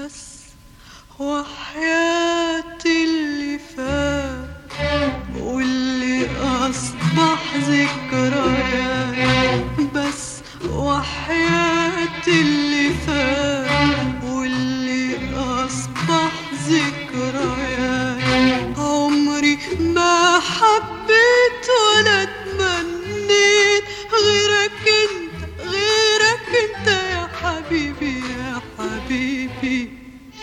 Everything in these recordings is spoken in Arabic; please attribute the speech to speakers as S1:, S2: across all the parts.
S1: بس وحياتي اللي فات واللي أصبح ذكريات، بس وحياتي اللي فات واللي أصبح ذكريات. عمري ما حبيت ولا تمنيت غيرك انت، غيرك انت يا حبيبي يا حبيبي.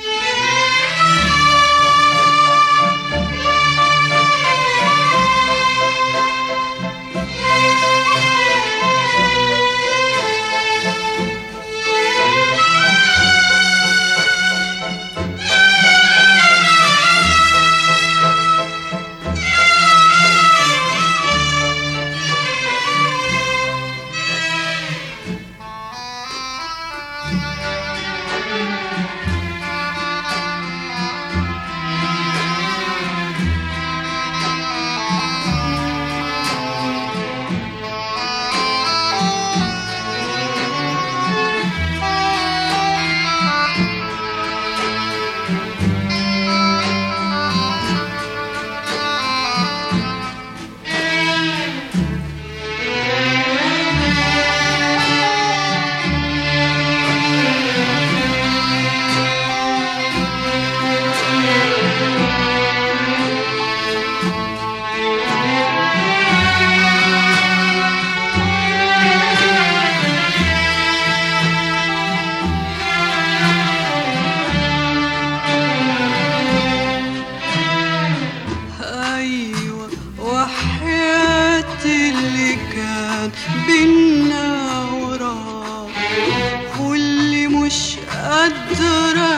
S1: وحياتي اللي كان بينا وراك واللي مش قادرة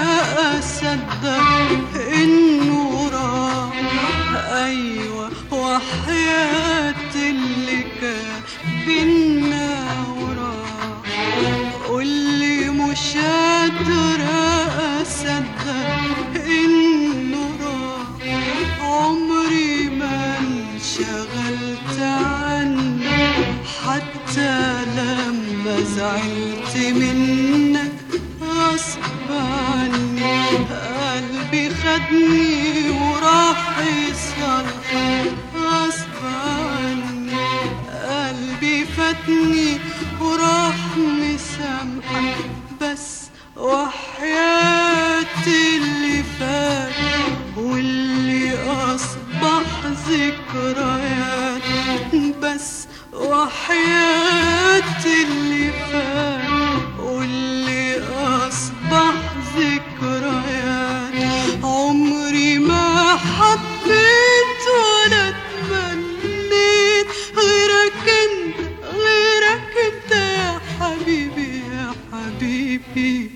S1: أصدق إنه راح. أيوة وحياتي اللي كان بينا وراك واللي مش قادرة أصدق إنه راح. عمري ما انشغلت عنك حتى لما زعلت منك غصب عني. قلبي خدني وراح يصلح غصب عني. قلبي فاتني وراح مسامحك بس وحياتي اللي فات واللي أصبح ذكريات. بس وحياتي اللي فات واللي أصبح ذكريات. عمري ما حبيت ولا تمنيت غيرك انت، غيرك انت يا حبيبي يا حبيبي.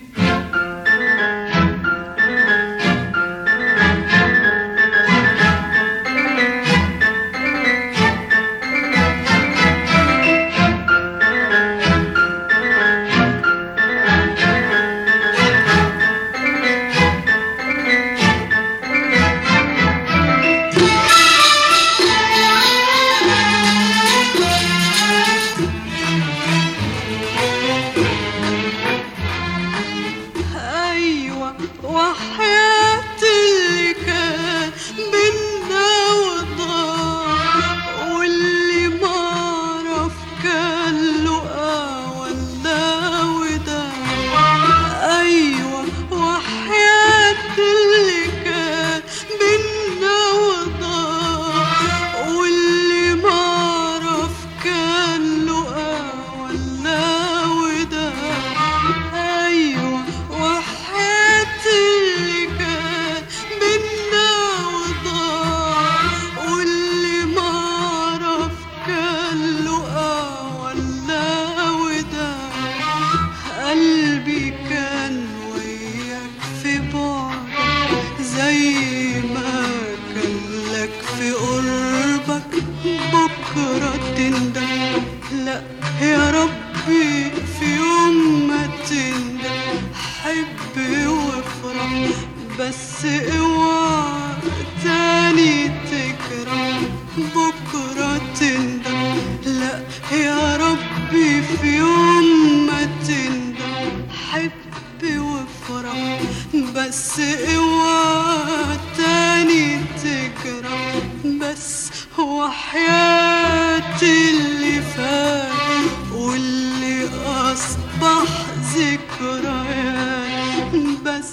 S1: وحياتي اللي كان بينا وضاع واللي ما عرف كان لقا ولا وداع. أيوة وحياتي اللي كان بينا وضاع واللي ما عرف كان لقا ولا وداع. أيوة وحياتي اللي كان بينا وضاع واللي ما عرف كان لقا ولا وداع. قلبي كان وياك في بعدك زي ما كان لك في قربك. بكرة تندم لا يا ربي في يوم ما تندم. حب وافرح بس اوعى تاني تكره. بكرة تندم لا يا ربي في يوم ما تندم. حب وافرح بس بس اوعى تاني تجرح، بس وحياتي اللي فات واللي أصبح ذكريات، بس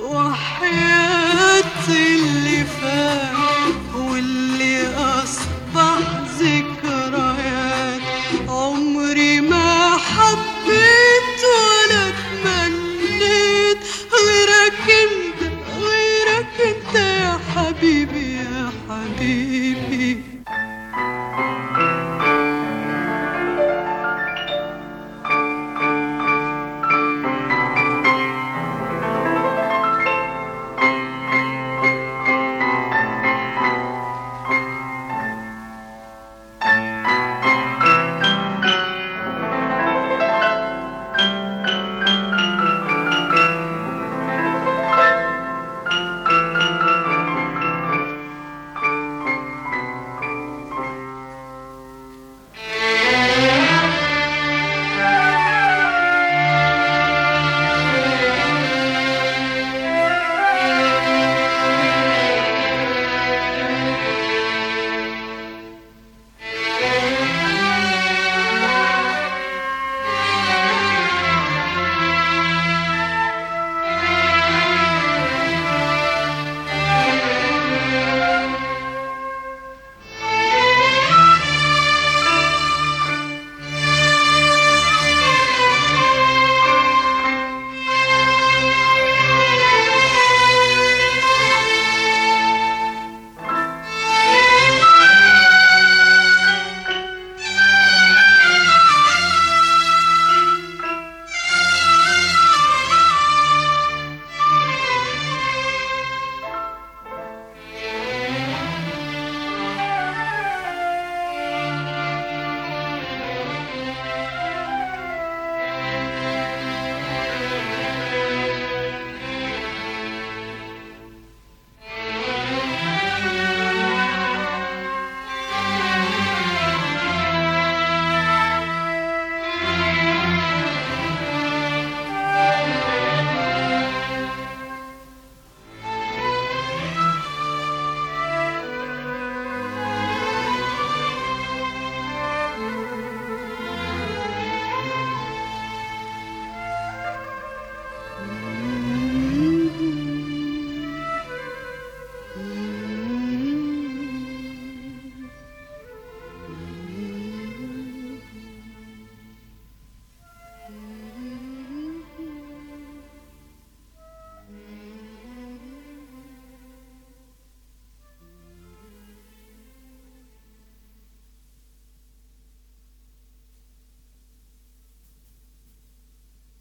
S1: وحياتي اللي فات واللي أصبح ذكريات. عمري ما حبيت ولا تمنيت غيرك انت، غيرك انت يا حبيبي يا حبيبي.